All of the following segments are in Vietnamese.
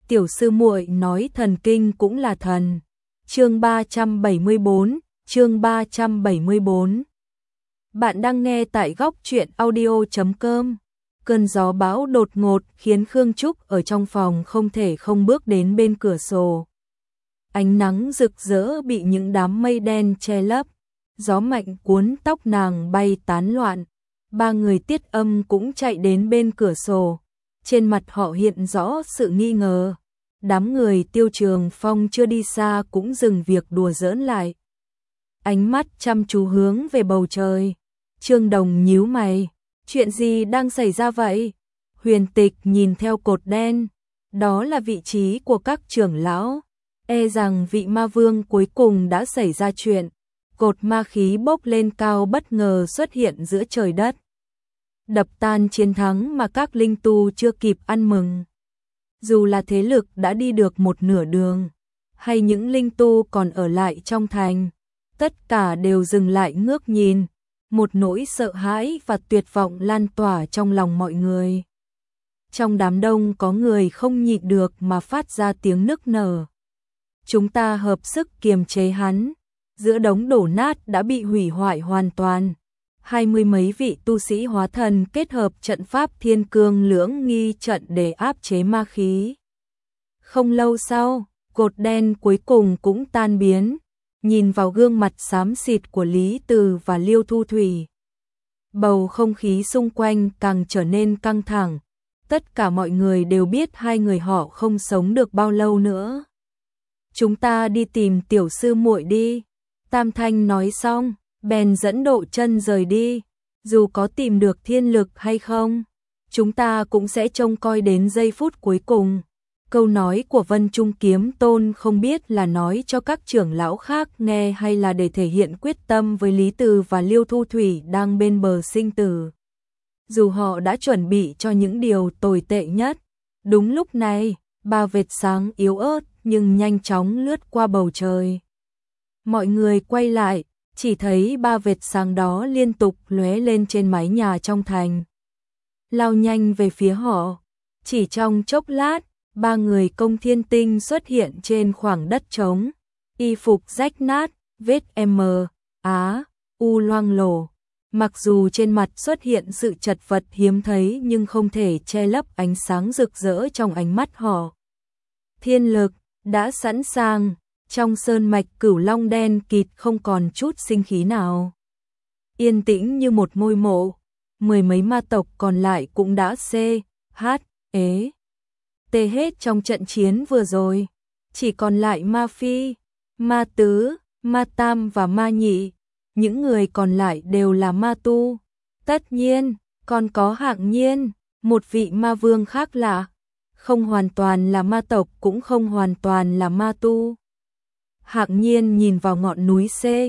tiểu sư muội nói thần kinh cũng là thần. Chương 374, chương 374. Bạn đang nghe tại góc truyện audio.com. Cơn gió bão đột ngột khiến Khương Trúc ở trong phòng không thể không bước đến bên cửa sổ. Ánh nắng rực rỡ bị những đám mây đen che lấp, gió mạnh cuốn tóc nàng bay tán loạn. Ba người Tiết Âm cũng chạy đến bên cửa sổ, trên mặt họ hiện rõ sự nghi ngờ. Đám người Tiêu Trường Phong chưa đi xa cũng dừng việc đùa giỡn lại. Ánh mắt chăm chú hướng về bầu trời. Trương Đồng nhíu mày, chuyện gì đang xảy ra vậy? Huyền Tịch nhìn theo cột đen, đó là vị trí của các trưởng lão. E rằng vị ma vương cuối cùng đã xảy ra chuyện. Cột ma khí bốc lên cao bất ngờ xuất hiện giữa trời đất, đập tan chiến thắng mà các linh tu chưa kịp ăn mừng. Dù là thế lực đã đi được một nửa đường, hay những linh tu còn ở lại trong thành, tất cả đều dừng lại ngước nhìn, một nỗi sợ hãi và tuyệt vọng lan tỏa trong lòng mọi người. Trong đám đông có người không nhịn được mà phát ra tiếng nức nở. Chúng ta hợp sức kiềm chế hắn, giữa đống đổ nát đã bị hủy hoại hoàn toàn. 20 mấy vị tu sĩ hóa thần kết hợp trận pháp thiên cương lưỡng nghi trận để áp chế ma khí. Không lâu sau, cột đen cuối cùng cũng tan biến, nhìn vào gương mặt xám xịt của Lý Từ và Liêu Thu Thủy. Bầu không khí xung quanh càng trở nên căng thẳng, tất cả mọi người đều biết hai người họ không sống được bao lâu nữa. Chúng ta đi tìm tiểu sư muội đi, Tam Thanh nói xong, bèn dẫn Độ Chân rời đi. Dù có tìm được thiên lực hay không, chúng ta cũng sẽ trông coi đến giây phút cuối cùng. Câu nói của Vân Trung Kiếm Tôn không biết là nói cho các trưởng lão khác nghe hay là để thể hiện quyết tâm với Lý Từ và Liêu Thu Thủy đang bên bờ sinh tử. Dù họ đã chuẩn bị cho những điều tồi tệ nhất, đúng lúc này, ba vệt sáng yếu ớt nhưng nhanh chóng lướt qua bầu trời. Mọi người quay lại, chỉ thấy ba vệt sáng đó liên tục lóe lên trên mái nhà trong thành, lao nhanh về phía họ. Chỉ trong chốc lát, ba người Công Thiên Tinh xuất hiện trên khoảng đất trống, y phục rách nát, vết U loang lổ. Mặc dù trên mặt xuất hiện sự chật vật hiếm thấy nhưng không thể che lấp ánh sáng rực rỡ trong ánh mắt họ. Thiên lực đã sẵn sàng. Trong sơn mạch Cửu Long đen kịt không còn chút sinh khí nào. Yên tĩnh như một ngôi mộ, mười mấy ma tộc còn lại cũng đã tê hết trong trận chiến vừa rồi. Chỉ còn lại Ma Phi, Ma Tứ, Ma Tam và Ma Nhị. Những người còn lại đều là ma tu. Tất nhiên, còn có Hạng Nhiên, một vị ma vương khác lạ. Không hoàn toàn là ma tộc cũng không hoàn toàn là ma tu. Hạng Nhiên nhìn vào ngọn núi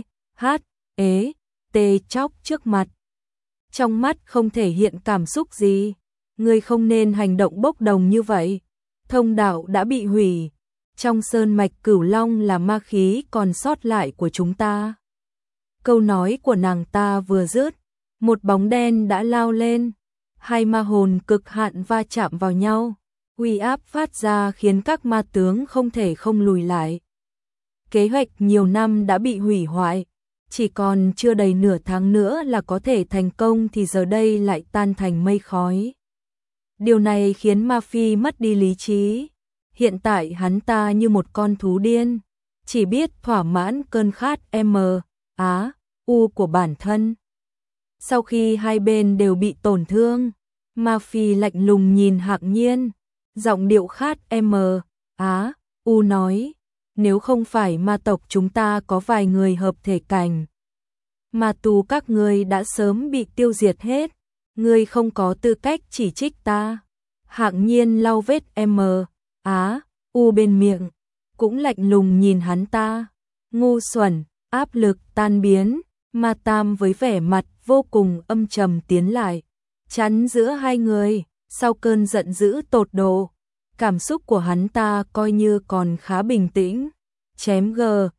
chóc trước mặt. Trong mắt không thể hiện cảm xúc gì. Ngươi không nên hành động bốc đồng như vậy. Thông đạo đã bị hủy. Trong sơn mạch Cửu Long là ma khí còn sót lại của chúng ta. Câu nói của nàng ta vừa dứt, một bóng đen đã lao lên. Hai ma hồn cực hạn va chạm vào nhau. Uy áp phát ra khiến các ma tướng không thể không lùi lại. Kế hoạch nhiều năm đã bị hủy hoại, chỉ còn chưa đầy nửa tháng nữa là có thể thành công thì giờ đây lại tan thành mây khói. Điều này khiến Ma Phi mất đi lý trí. Hiện tại hắn ta như một con thú điên, chỉ biết thỏa mãn cơn khát của bản thân. Sau khi hai bên đều bị tổn thương, Ma Phi lạnh lùng nhìn Hạng Nhiên, giọng điệu khát nói. Nếu không phải ma tộc chúng ta có vài người hợp thể cảnh, ma tu các ngươi đã sớm bị tiêu diệt hết. Ngươi không có tư cách chỉ trích ta. Hạng Nhiên lau vết bên miệng, cũng lạnh lùng nhìn hắn ta. Ngu xuẩn, áp lực tan biến. Ma Tam với vẻ mặt vô cùng âm trầm tiến lại, chắn giữa hai người. Sau cơn giận dữ tột độ, cảm xúc của hắn ta coi như còn khá bình tĩnh. Chém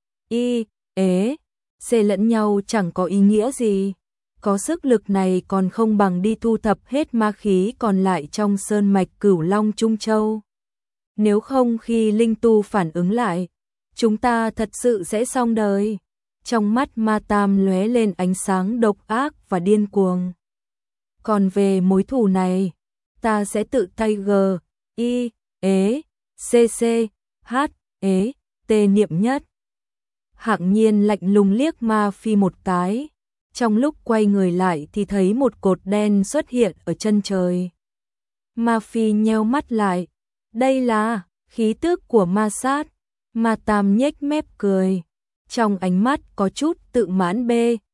lẫn nhau chẳng có ý nghĩa gì. Có sức lực này còn không bằng đi thu thập hết ma khí còn lại trong sơn mạch Cửu Long Trung Châu. Nếu không khi linh tu phản ứng lại, chúng ta thật sự sẽ xong đời. Trong mắt Ma Tam lóe lên ánh sáng độc ác và điên cuồng. Còn về mối thù này, ta sẽ tự tay niệm nhất. Hạng Nhiên lạnh lùng liếc Ma Phi một cái, trong lúc quay người lại thì thấy một cột đen xuất hiện ở chân trời. Ma Phi nheo mắt lại, đây là khí tức của ma sát. Ma Tam nhếch mép cười, trong ánh mắt có chút tự mãn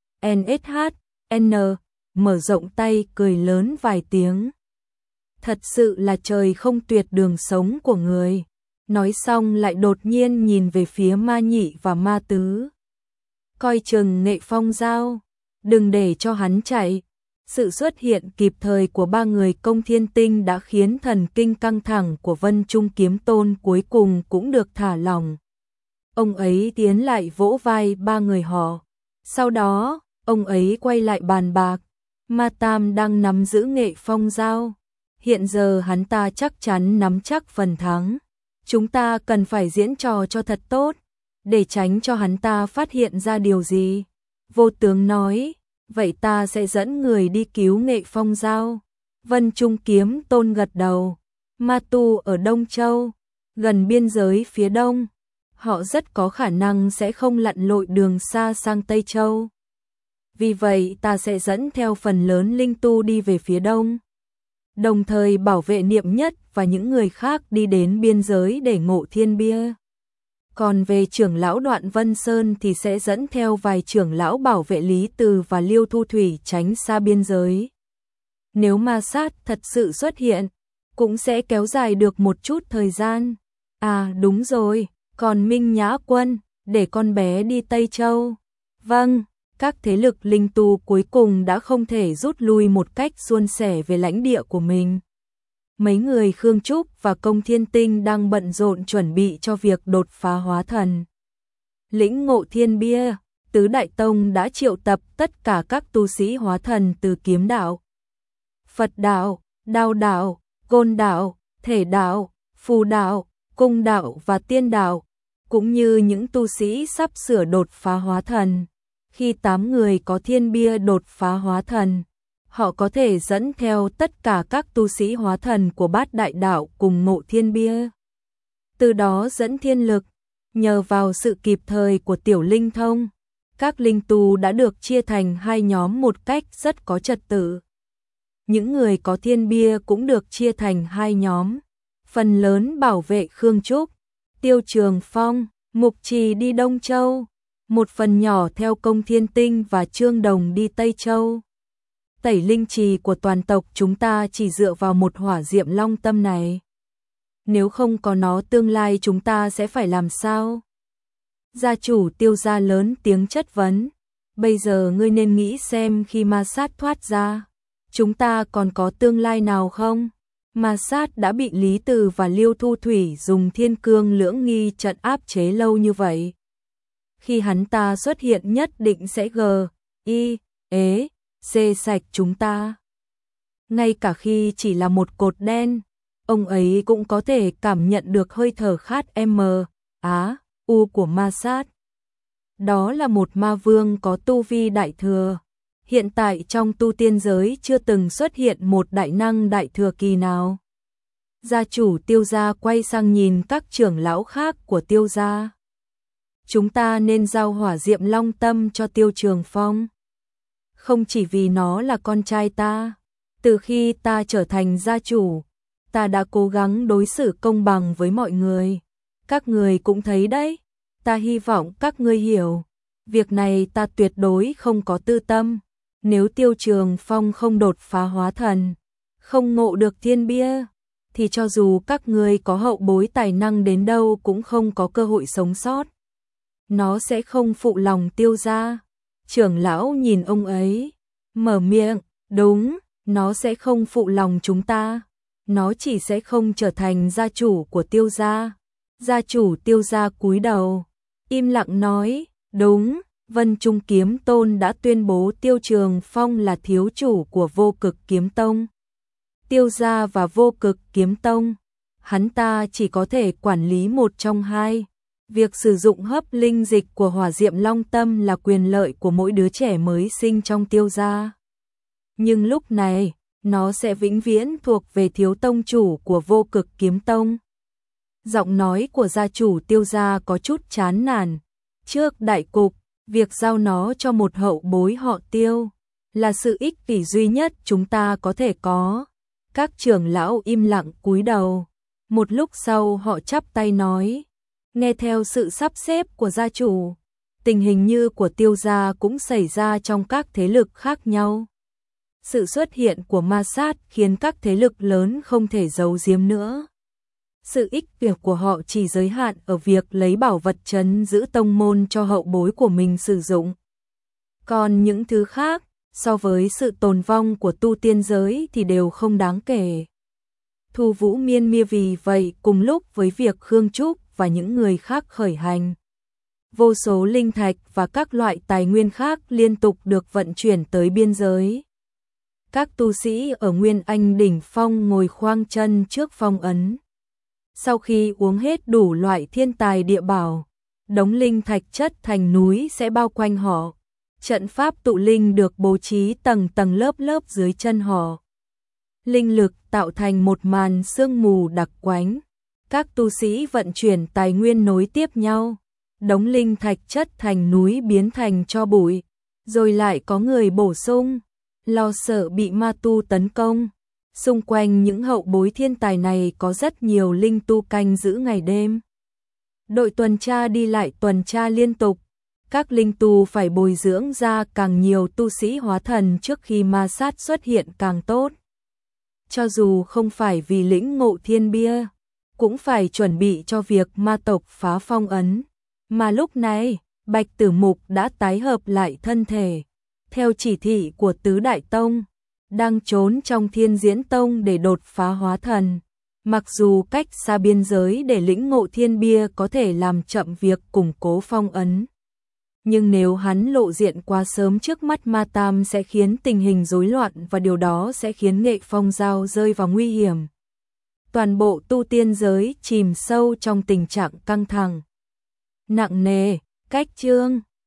mở rộng tay cười lớn vài tiếng. Thật sự là trời không tuyệt đường sống của người. Nói xong lại đột nhiên nhìn về phía Ma Nhị và Ma Tứ. Coi chừng Nghệ Phong Giao, đừng để cho hắn chạy. Sự xuất hiện kịp thời của ba người Công Thiên Tinh đã khiến thần kinh căng thẳng của Vân Trung Kiếm Tôn cuối cùng cũng được thả lỏng. Ông ấy tiến lại vỗ vai ba người họ. Sau đó, ông ấy quay lại bàn bạc. Ma Tam đang nắm giữ Nghệ Phong Giao. Hiện giờ hắn ta chắc chắn nắm chắc phần thắng. Chúng ta cần phải diễn trò cho thật tốt, để tránh cho hắn ta phát hiện ra điều gì. Vô Tướng nói, vậy ta sẽ dẫn người đi cứu Nghệ Phong Giao. Vân Trung Kiếm Tôn gật đầu. Ma tu ở Đông Châu, gần biên giới phía đông, họ rất có khả năng sẽ không lặn lội đường xa sang Tây Châu. Vì vậy ta sẽ dẫn theo phần lớn linh tu đi về phía đông, đồng thời bảo vệ Niệm Nhất và những người khác đi đến biên giới để ngộ thiên bia. Còn về trưởng lão Đoạn Vân Sơn thì sẽ dẫn theo vài trưởng lão bảo vệ Lý Từ và Liêu Thu Thủy tránh xa biên giới. Nếu ma sát thật sự xuất hiện, cũng sẽ kéo dài được một chút thời gian. À đúng rồi, còn Minh Nhã Quân, để con bé đi Tây Châu. Vâng, các thế lực linh tu cuối cùng đã không thể rút lui một cách suôn sẻ về lãnh địa của mình. Mấy người Khương Trúc và Công Thiên Tinh đang bận rộn chuẩn bị cho việc đột phá hóa thần. Lĩnh ngộ thiên bia, Tứ Đại Tông đã triệu tập tất cả các tu sĩ hóa thần từ kiếm đạo, Phật đạo, đao đạo, côn đạo, thể đạo, phù đạo, cung đạo và tiên đạo, cũng như những tu sĩ sắp sửa đột phá hóa thần. Khi 8 người có thiên bia đột phá hóa thần, họ có thể dẫn theo tất cả các tu sĩ hóa thần của Bát Đại Đạo cùng ngộ thiên bia. Từ đó dẫn thiên lực, nhờ vào sự kịp thời của Tiểu Linh Thông, các linh tu đã được chia thành hai nhóm một cách rất có trật tự. Những người có thiên bia cũng được chia thành hai nhóm, phần lớn bảo vệ Khương Trúc, Tiêu Trường Phong, Mục Trì đi Đông Châu, một phần nhỏ theo Công Thiên Tinh và Trương Đồng đi Tây Châu. Tẩy linh trì của toàn tộc chúng ta chỉ dựa vào một hỏa diệm long tâm này. Nếu không có nó tương lai chúng ta sẽ phải làm sao? Gia chủ Tiêu gia lớn tiếng chất vấn. Bây giờ ngươi nên nghĩ xem khi ma sát thoát ra, chúng ta còn có tương lai nào không? Ma sát đã bị Lý Từ và Liêu Thu Thủy dùng thiên cương lưỡng nghi trận áp chế lâu như vậy. Khi hắn ta xuất hiện nhất định sẽ xê sạch chúng ta. Ngay cả khi chỉ là một cột đen, ông ấy cũng có thể cảm nhận được hơi thở u của ma sát. Đó là một ma vương có tu vi đại thừa. Hiện tại trong tu tiên giới chưa từng xuất hiện một đại năng đại thừa kỳ nào. Gia chủ Tiêu gia quay sang nhìn các trưởng lão khác của Tiêu gia. Chúng ta nên giao hỏa diệm long tâm cho Tiêu Trường Phong. Không chỉ vì nó là con trai ta. Từ khi ta trở thành gia chủ, ta đã cố gắng đối xử công bằng với mọi người. Các người cũng thấy đấy. Ta hy vọng các ngươi hiểu. Việc này ta tuyệt đối không có tư tâm. Nếu Tiêu Trường Phong không đột phá hóa thần, không ngộ được thiên bia, thì cho dù các ngươi có hậu bối tài năng đến đâu cũng không có cơ hội sống sót. Nó sẽ không phụ lòng Tiêu gia. Trưởng lão nhìn ông ấy, mở miệng, đúng, nó sẽ không phụ lòng chúng ta. Nó chỉ sẽ không trở thành gia chủ của Tiêu gia. Gia chủ Tiêu gia cúi đầu, im lặng nói, đúng, Vân Trung Kiếm Tôn đã tuyên bố Tiêu Trường Phong là thiếu chủ của Vô Cực Kiếm Tông. Tiêu gia và Vô Cực Kiếm Tông, hắn ta chỉ có thể quản lý một trong hai. Việc sử dụng hấp linh dịch của Hỏa Diệm Long Tâm là quyền lợi của mỗi đứa trẻ mới sinh trong Tiêu gia. Nhưng lúc này, nó sẽ vĩnh viễn thuộc về thiếu tông chủ của Vô Cực Kiếm Tông. Giọng nói của gia chủ Tiêu gia có chút chán nản. Trước đại cục, việc giao nó cho một hậu bối họ Tiêu là sự ích kỷ duy nhất chúng ta có thể có. Các trưởng lão im lặng cúi đầu. Một lúc sau họ chắp tay nói, nghe theo sự sắp xếp của gia chủ, tình hình như của Tiêu gia cũng xảy ra trong các thế lực khác nhau. Sự xuất hiện của ma sát khiến các thế lực lớn không thể giấu giếm nữa. Sự ích kỷ của họ chỉ giới hạn ở việc lấy bảo vật trấn giữ tông môn cho hậu bối của mình sử dụng. Còn những thứ khác, so với sự tồn vong của tu tiên giới thì đều không đáng kể. Thu Vũ Miên Mia vì vậy cùng lúc với việc Khương Trúc và những người khác khởi hành. Vô số linh thạch và các loại tài nguyên khác liên tục được vận chuyển tới biên giới. Các tu sĩ ở Nguyên Anh đỉnh phong ngồi khoanh chân trước phong ấn. Sau khi uống hết đủ loại thiên tài địa bảo, đống linh thạch chất thành núi sẽ bao quanh họ. Trận pháp tụ linh được bố trí tầng tầng lớp lớp dưới chân họ. Linh lực tạo thành một màn sương mù đặc quánh. Các tu sĩ vận chuyển tài nguyên nối tiếp nhau. Đống linh thạch chất thành núi biến thành tro bụi. Rồi lại có người bổ sung, lo sợ bị ma tu tấn công. Xung quanh những hậu bối thiên tài này có rất nhiều linh tu canh giữ ngày đêm. Đội tuần tra đi lại tuần tra liên tục. Các linh tu phải bồi dưỡng ra càng nhiều tu sĩ hóa thần trước khi ma sát xuất hiện càng tốt. Cho dù không phải vì lĩnh ngộ thiên bia, cũng phải chuẩn bị cho việc ma tộc phá phong ấn. Mà lúc này, Bạch Tử Mục đã tái hợp lại thân thể. Theo chỉ thị của Tứ Đại Tông, đang trốn trong Thiên Diễn Tông để đột phá hóa thần. Mặc dù cách xa biên giới để lĩnh ngộ thiên bia có thể làm chậm việc củng cố phong ấn. Nhưng nếu hắn lộ diện quá sớm trước mắt Ma Tam sẽ khiến tình hình rối loạn và điều đó sẽ khiến Nghệ Phong Giao rơi vào nguy hiểm. Toàn bộ tu tiên giới chìm sâu trong tình trạng căng thẳng. Nặng nề, cách chương